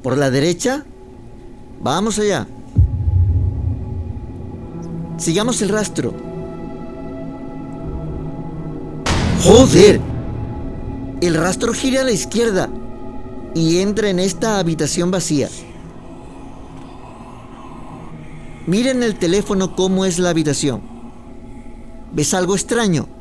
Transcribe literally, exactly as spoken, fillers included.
¿Por la derecha? Vamos allá. Sigamos el rastro. ¡Joder! El rastro gira a la izquierda y entra en esta habitación vacía. Miren el teléfono cómo es la habitación. ¿Ves algo extraño?